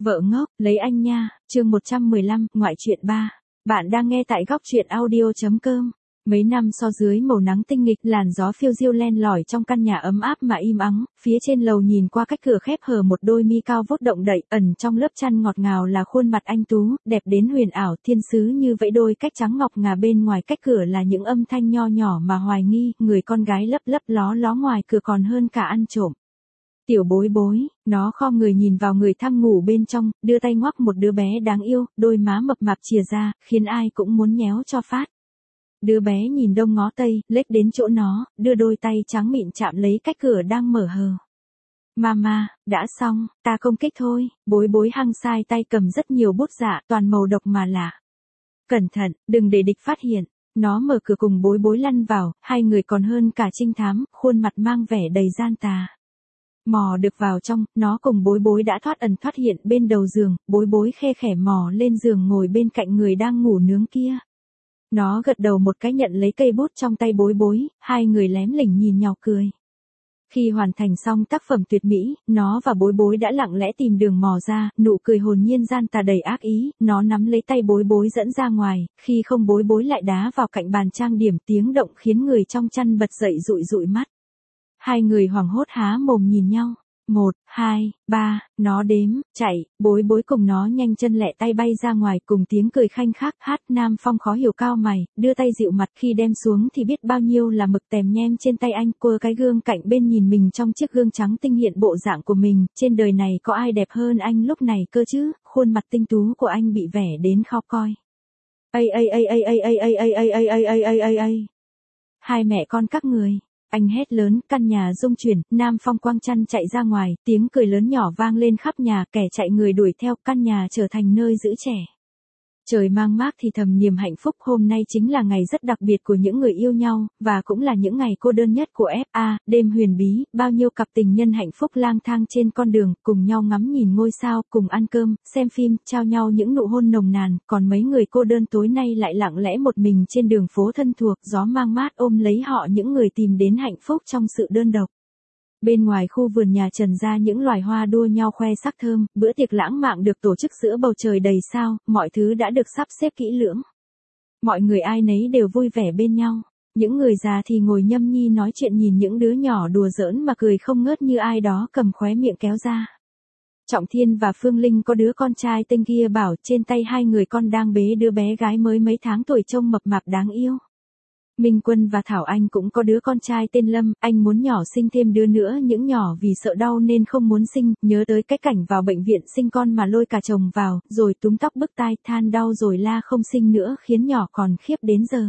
Vợ ngốc, lấy anh nha, chương 115, ngoại truyện 3. Bạn đang nghe tại góc truyện audio.com. Mấy năm so dưới màu nắng tinh nghịch, làn gió phiêu diêu len lỏi trong căn nhà ấm áp mà im ắng, phía trên lầu nhìn qua cách cửa khép hờ một đôi mi cao vút động đậy, ẩn trong lớp chăn ngọt ngào là khuôn mặt anh tú, đẹp đến huyền ảo, thiên sứ như vậy đôi cách trắng ngọc ngà bên ngoài cách cửa là những âm thanh nho nhỏ mà hoài nghi, người con gái lấp lấp ló ló ngoài cửa còn hơn cả ăn trộm. Tiểu bối bối, nó khom người nhìn vào người thăm ngủ bên trong, đưa tay ngoắc một đứa bé đáng yêu, đôi má mập mạp chìa ra, khiến ai cũng muốn nhéo cho phát. Đứa bé nhìn đông ngó tây, lết đến chỗ nó, đưa đôi tay trắng mịn chạm lấy cách cửa đang mở hờ. Mama, đã xong, ta công kích thôi, bối bối hăng sai tay cầm rất nhiều bút dạ, toàn màu độc mà lạ. Cẩn thận, đừng để địch phát hiện. Nó mở cửa cùng bối bối lăn vào, hai người còn hơn cả trinh thám, khuôn mặt mang vẻ đầy gian tà. Mò được vào trong, nó cùng bối bối đã thoát ẩn thoát hiện bên đầu giường, bối bối khe khẽ mò lên giường ngồi bên cạnh người đang ngủ nướng kia. Nó gật đầu một cái nhận lấy cây bút trong tay bối bối, hai người lém lỉnh nhìn nhau cười. Khi hoàn thành xong tác phẩm tuyệt mỹ, nó và bối bối đã lặng lẽ tìm đường mò ra, nụ cười hồn nhiên gian tà đầy ác ý, nó nắm lấy tay bối bối dẫn ra ngoài, khi không bối bối lại đá vào cạnh bàn trang điểm tiếng động khiến người trong chăn bật dậy dụi dụi mắt. Hai người hoảng hốt há mồm nhìn nhau. 1, 2, 3, nó đếm, chạy, bối bối cùng nó nhanh chân lẹ tay bay ra ngoài cùng tiếng cười khanh khách hát. Nam Phong khó hiểu cao mày, đưa tay dịu mặt khi đem xuống thì biết bao nhiêu là mực tèm nhem trên tay anh. Quơ cái gương cạnh bên nhìn mình trong chiếc gương trắng tinh hiện bộ dạng của mình, trên đời này có ai đẹp hơn anh lúc này cơ chứ, khuôn mặt tinh tú của anh bị vẻ đến khó coi. Hai mẹ con các người. Anh hét lớn, căn nhà rung chuyển, Nam Phong quăng chăn chạy ra ngoài, tiếng cười lớn nhỏ vang lên khắp nhà, kẻ chạy người đuổi theo, căn nhà trở thành nơi giữ trẻ. Trời mang mát thì thầm niềm hạnh phúc, hôm nay chính là ngày rất đặc biệt của những người yêu nhau, và cũng là những ngày cô đơn nhất của FA, đêm huyền bí, bao nhiêu cặp tình nhân hạnh phúc lang thang trên con đường, cùng nhau ngắm nhìn ngôi sao, cùng ăn cơm, xem phim, trao nhau những nụ hôn nồng nàn, còn mấy người cô đơn tối nay lại lặng lẽ một mình trên đường phố thân thuộc, gió mang mát ôm lấy họ những người tìm đến hạnh phúc trong sự đơn độc. Bên ngoài khu vườn nhà trần ra những loài hoa đua nhau khoe sắc thơm, bữa tiệc lãng mạn được tổ chức giữa bầu trời đầy sao, mọi thứ đã được sắp xếp kỹ lưỡng. Mọi người ai nấy đều vui vẻ bên nhau, những người già thì ngồi nhâm nhi nói chuyện nhìn những đứa nhỏ đùa giỡn mà cười không ngớt như ai đó cầm khóe miệng kéo ra. Trọng Thiên và Phương Linh có đứa con trai tên kia bảo trên tay hai người con đang bế đứa bé gái mới mấy tháng tuổi trông mập mạp đáng yêu. Minh Quân và Thảo Anh cũng có đứa con trai tên Lâm, anh muốn nhỏ sinh thêm đứa nữa những nhỏ vì sợ đau nên không muốn sinh, nhớ tới cái cảnh vào bệnh viện sinh con mà lôi cả chồng vào, rồi túm tóc bứt tai than đau rồi la không sinh nữa khiến nhỏ còn khiếp đến giờ.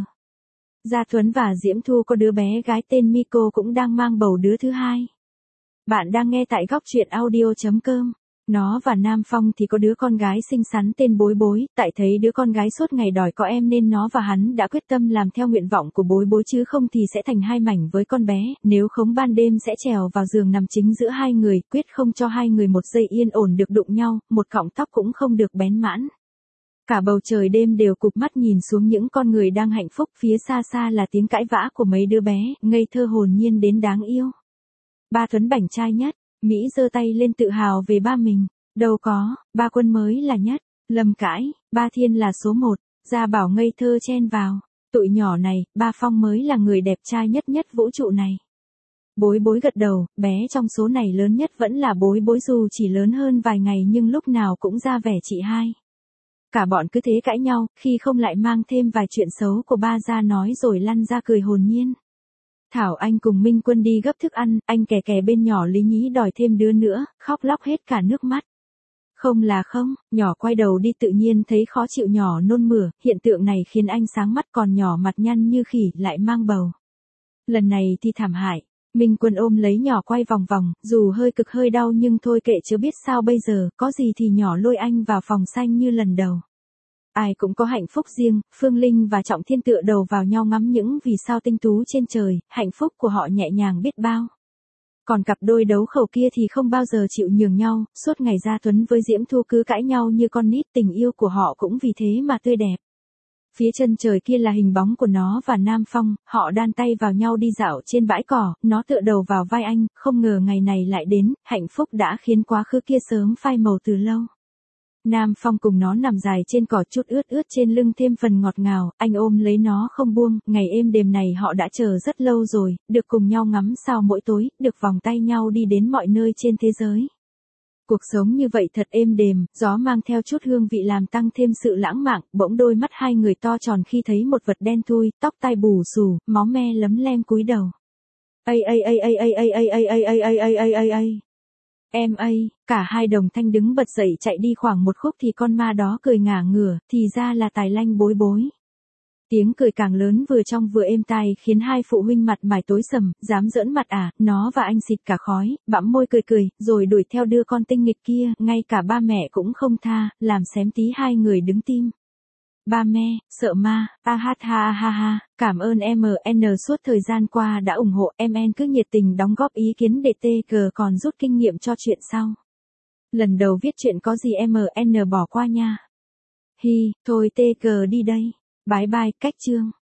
Gia Tuấn và Diễm Thu có đứa bé gái tên Miko cũng đang mang bầu đứa thứ hai. Bạn đang nghe tại góc truyện audio.com. Nó và Nam Phong thì có đứa con gái xinh xắn tên Bối Bối, tại thấy đứa con gái suốt ngày đòi có em nên nó và hắn đã quyết tâm làm theo nguyện vọng của Bối Bối chứ không thì sẽ thành hai mảnh với con bé, nếu không ban đêm sẽ trèo vào giường nằm chính giữa hai người, quyết không cho hai người một giây yên ổn được đụng nhau, một cọng tóc cũng không được bén mãn. Cả bầu trời đêm đều cụp mắt nhìn xuống những con người đang hạnh phúc, phía xa xa là tiếng cãi vã của mấy đứa bé, ngây thơ hồn nhiên đến đáng yêu. Ba Tuấn bảnh trai nhất. Mỹ giơ tay lên tự hào về ba mình. Đâu có, ba Quân mới là nhất. Lâm cãi, ba Thiên là số 1. Gia Bảo ngây thơ chen vào. Tụi nhỏ này, ba Phong mới là người đẹp trai nhất nhất vũ trụ này. Bối Bối gật đầu, bé trong số này lớn nhất vẫn là Bối Bối dù chỉ lớn hơn vài ngày nhưng lúc nào cũng ra vẻ chị hai. Cả bọn cứ thế cãi nhau, khi không lại mang thêm vài chuyện xấu của ba ra nói rồi lăn ra cười hồn nhiên. Thảo Anh cùng Minh Quân đi gấp thức ăn, anh kè kè bên nhỏ lý nhí đòi thêm đứa nữa, khóc lóc hết cả nước mắt. Không là không, nhỏ quay đầu đi tự nhiên thấy khó chịu nhỏ nôn mửa, hiện tượng này khiến anh sáng mắt còn nhỏ mặt nhăn như khỉ lại mang bầu. Lần này thì thảm hại, Minh Quân ôm lấy nhỏ quay vòng vòng, dù hơi cực hơi đau nhưng thôi kệ chứ biết sao bây giờ, có gì thì nhỏ lôi anh vào phòng xanh như lần đầu. Ai cũng có hạnh phúc riêng, Phương Linh và Trọng Thiên tựa đầu vào nhau ngắm những vì sao tinh tú trên trời, hạnh phúc của họ nhẹ nhàng biết bao. Còn cặp đôi đấu khẩu kia thì không bao giờ chịu nhường nhau, suốt ngày Gia Tuấn với Diễm Thu cứ cãi nhau như con nít, tình yêu của họ cũng vì thế mà tươi đẹp. Phía chân trời kia là hình bóng của nó và Nam Phong, họ đan tay vào nhau đi dạo trên bãi cỏ, nó tựa đầu vào vai anh, không ngờ ngày này lại đến, hạnh phúc đã khiến quá khứ kia sớm phai màu từ lâu. Nam Phong cùng nó nằm dài trên cỏ, chút ướt ướt trên lưng thêm phần ngọt ngào, anh ôm lấy nó không buông, ngày êm đềm này họ đã chờ rất lâu rồi, được cùng nhau ngắm sao mỗi tối, được vòng tay nhau đi đến mọi nơi trên thế giới. Cuộc sống như vậy thật êm đềm, gió mang theo chút hương vị làm tăng thêm sự lãng mạn, bỗng đôi mắt hai người to tròn khi thấy một vật đen thui, tóc tai bù xù, máu me lấm lem cúi đầu. Em ơi, cả hai đồng thanh đứng bật dậy chạy đi khoảng một khúc thì con ma đó cười ngả ngửa, thì ra là Tài Lanh bối bối. Tiếng cười càng lớn vừa trong vừa êm tai khiến hai phụ huynh mặt mày tối sầm, dám giỡn mặt à, nó và anh xịt cả khói, bặm môi cười cười, rồi đuổi theo đưa con tinh nghịch kia, ngay cả ba mẹ cũng không tha, làm xém tí hai người đứng tim. Ba mẹ, sợ ma, ha ha, cảm ơn MN suốt thời gian qua đã ủng hộ, MN cứ nhiệt tình đóng góp ý kiến để TG còn rút kinh nghiệm cho chuyện sau. Lần đầu viết chuyện có gì MN bỏ qua nha. Hi, thôi TG đi đây. Bye bye, cách chương.